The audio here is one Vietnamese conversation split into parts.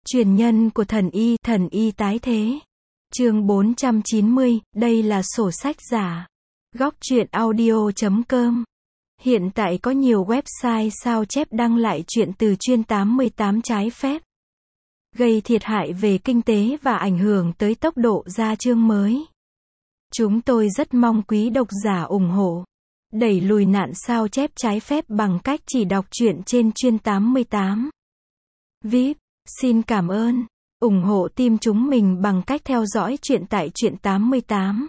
Truyền nhân của thần y tái thế. Chương 490, đây là sổ sách giả. Góc truyện audio.com. Hiện tại có nhiều website sao chép đăng lại chuyện từ chuyên 88 trái phép, gây thiệt hại về kinh tế và ảnh hưởng tới tốc độ ra chương mới. Chúng tôi rất mong quý độc giả ủng hộ, đẩy lùi nạn sao chép trái phép bằng cách chỉ đọc truyện trên chuyên 88. VIP, xin cảm ơn. Ủng hộ team chúng mình bằng cách theo dõi truyện tại truyện 88.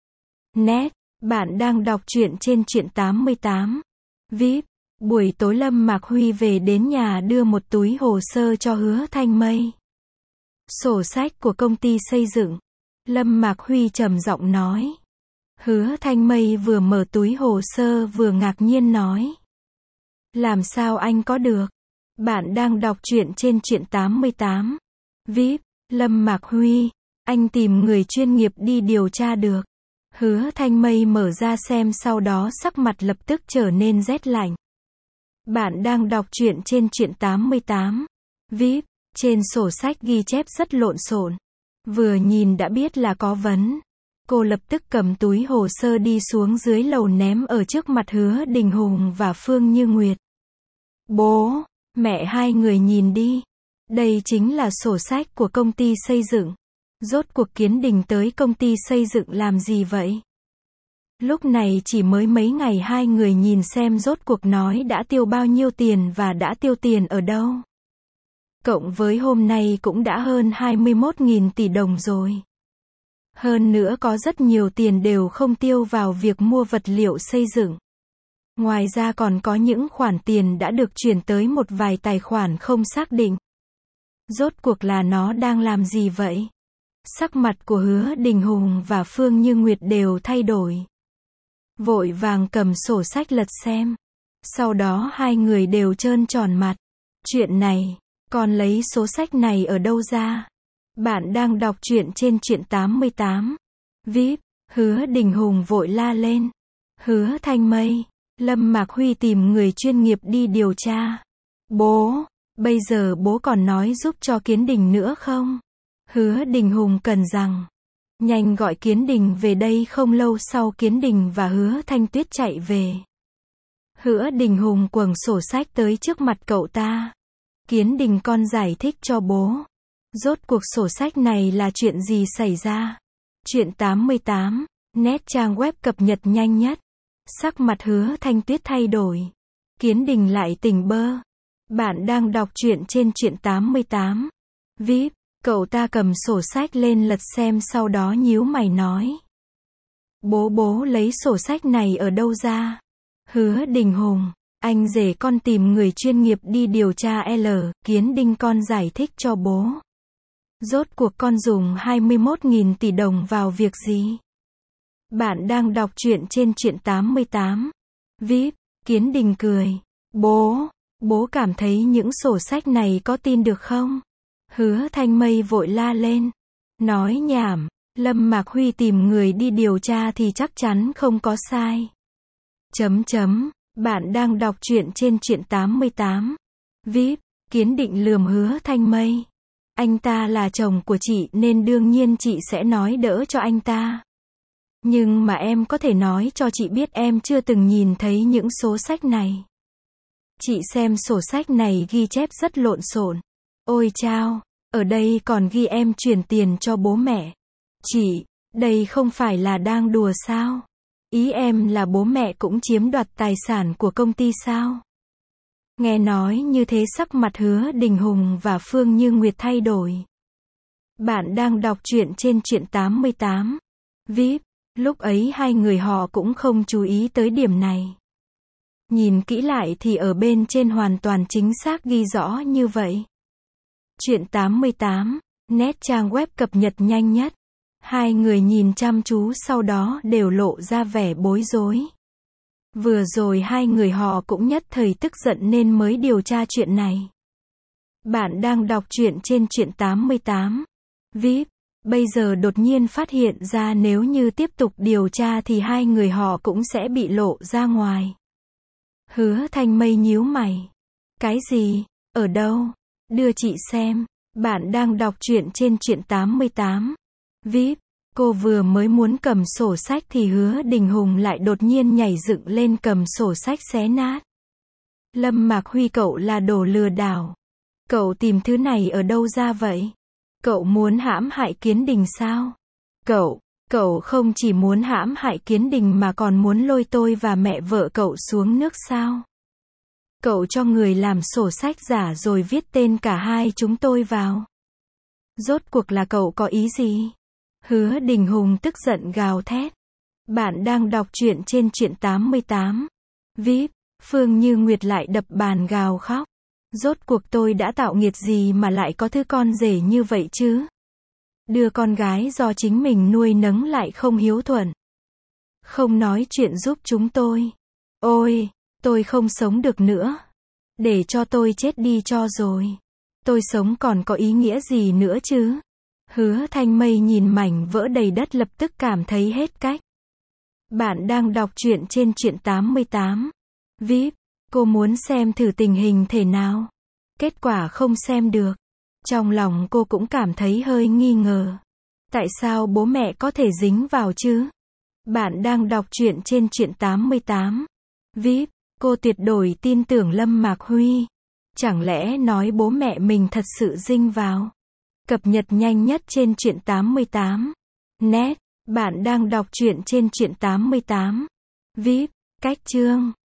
Net, bạn đang đọc truyện trên truyện 88. VIP, buổi tối Lâm Mạc Huy về đến nhà đưa một túi hồ sơ cho Hứa Thanh Mây. Sổ sách của công ty xây dựng. Lâm Mạc Huy trầm giọng nói. Hứa Thanh Mây vừa mở túi hồ sơ vừa ngạc nhiên nói. Làm sao anh có được? Bạn đang đọc truyện trên truyện 88. VIP, Lâm Mạc Huy, anh tìm người chuyên nghiệp đi điều tra được. Hứa Thanh Mây mở ra xem, sau đó sắc mặt lập tức trở nên rét lạnh. Bạn đang đọc truyện trên truyện 88. VIP, trên sổ sách ghi chép rất lộn xộn. Vừa nhìn đã biết là có vấn. Cô lập tức cầm túi hồ sơ đi xuống dưới lầu ném ở trước mặt Hứa Đình Hùng và Phương Như Nguyệt. Bố, mẹ hai người nhìn đi. Đây chính là sổ sách của công ty xây dựng. Rốt cuộc Kiến Đình tới công ty xây dựng làm gì vậy? Lúc này chỉ mới mấy ngày hai người nhìn xem rốt cuộc nói đã tiêu bao nhiêu tiền và đã tiêu tiền ở đâu. Cộng với hôm nay cũng đã hơn 21.000 tỷ đồng rồi. Hơn nữa có rất nhiều tiền đều không tiêu vào việc mua vật liệu xây dựng. Ngoài ra còn có những khoản tiền đã được chuyển tới một vài tài khoản không xác định. Rốt cuộc là nó đang làm gì vậy? Sắc mặt của Hứa Đình Hùng và Phương Như Nguyệt đều thay đổi. Vội vàng cầm sổ sách lật xem. Sau đó hai người đều trơn tròn mặt. Chuyện này, con lấy số sách này ở đâu ra? Bạn đang đọc truyện trên truyện 88. VIP, Hứa Đình Hùng vội la lên. Hứa Thanh Mây, Lâm Mạc Huy tìm người chuyên nghiệp đi điều tra. Bố, bây giờ bố còn nói giúp cho Kiến Đình nữa không? Hứa Đình Hùng cần rằng, nhanh gọi Kiến Đình về đây. Không lâu sau Kiến Đình và Hứa Thanh Tuyết chạy về. Hứa Đình Hùng quầng sổ sách tới trước mặt cậu ta. Kiến Đình, con giải thích cho bố. Rốt cuộc sổ sách này là chuyện gì xảy ra? Truyện 88, net trang web cập nhật nhanh nhất. Sắc mặt Hứa Thanh Tuyết thay đổi. Kiến Đình lại tỉnh bơ. Bạn đang đọc truyện trên truyện 88. VIP, cậu ta cầm sổ sách lên lật xem, sau đó nhíu mày nói. Bố lấy sổ sách này ở đâu ra? Hứa Đình Hùng, anh rể con tìm người chuyên nghiệp đi điều tra Kiến Đình, con giải thích cho bố. Rốt cuộc con dùng 21.000 tỷ đồng vào việc gì? Bạn đang đọc truyện trên truyện 88. VIP, Kiến Đình cười. Bố cảm thấy những sổ sách này có tin được không? Hứa Thanh Mây vội la lên. Nói nhảm, Lâm Mạc Huy tìm người đi điều tra thì chắc chắn không có sai. Bạn đang đọc truyện trên truyện 88. VIP, Kiến Định lườm Hứa Thanh Mây. Anh ta là chồng của chị nên đương nhiên chị sẽ nói đỡ cho anh ta. Nhưng mà em có thể nói cho chị biết em chưa từng nhìn thấy những số sách này. Chị xem sổ sách này ghi chép rất lộn xộn. Ôi chao, ở đây còn ghi em chuyển tiền cho bố mẹ. Chị, đây không phải là đang đùa sao? Ý em là bố mẹ cũng chiếm đoạt tài sản của công ty sao? Nghe nói như thế sắc mặt Hứa Đình Hùng và Phương Như Nguyệt thay đổi. Bạn đang đọc truyện trên truyện 88. VIP, lúc ấy hai người họ cũng không chú ý tới điểm này. Nhìn kỹ lại thì ở bên trên hoàn toàn chính xác ghi rõ như vậy. Truyện 88, net trang web cập nhật nhanh nhất. Hai người nhìn chăm chú sau đó đều lộ ra vẻ bối rối. Vừa rồi hai người họ cũng nhất thời tức giận nên mới điều tra chuyện này. Bạn đang đọc truyện trên truyện 88. VIP, bây giờ đột nhiên phát hiện ra nếu như tiếp tục điều tra thì hai người họ cũng sẽ bị lộ ra ngoài. Hứa Thanh Mây nhíu mày. Cái gì? Ở đâu? Đưa chị xem. Bạn đang đọc truyện trên truyện 88. VIP. Cô vừa mới muốn cầm sổ sách thì Hứa Đình Hùng lại đột nhiên nhảy dựng lên cầm sổ sách xé nát. Lâm Mạc Huy, cậu là đồ lừa đảo. Cậu tìm thứ này ở đâu ra vậy? Cậu muốn hãm hại Kiến Đình sao? Cậu không chỉ muốn hãm hại Kiến Đình mà còn muốn lôi tôi và mẹ vợ cậu xuống nước sao? Cậu cho người làm sổ sách giả rồi viết tên cả hai chúng tôi vào. Rốt cuộc là cậu có ý gì? Hứa Đình Hùng tức giận gào thét. Bạn đang đọc truyện trên truyện 88. VIP. Phương Như Nguyệt lại đập bàn gào khóc. Rốt cuộc tôi đã tạo nghiệt gì mà lại có thứ con rể như vậy chứ? Đưa con gái do chính mình nuôi nấng lại không hiếu thuận. Không nói chuyện giúp chúng tôi. Ôi, tôi không sống được nữa. Để cho tôi chết đi cho rồi. Tôi sống còn có ý nghĩa gì nữa chứ? Hứa Thanh Mây nhìn mảnh vỡ đầy đất lập tức cảm thấy hết cách. Bạn đang đọc truyện trên truyện 88. VIP. Cô muốn xem thử tình hình thế nào. Kết quả không xem được. Trong lòng cô cũng cảm thấy hơi nghi ngờ. Tại sao bố mẹ có thể dính vào chứ? Bạn đang đọc truyện trên truyện 88. VIP. Cô tuyệt đối tin tưởng Lâm Mạc Huy. Chẳng lẽ nói bố mẹ mình thật sự dính vào? Cập nhật nhanh nhất trên truyện 88. Net. Bạn đang đọc truyện trên truyện 88. VIP. Cách chương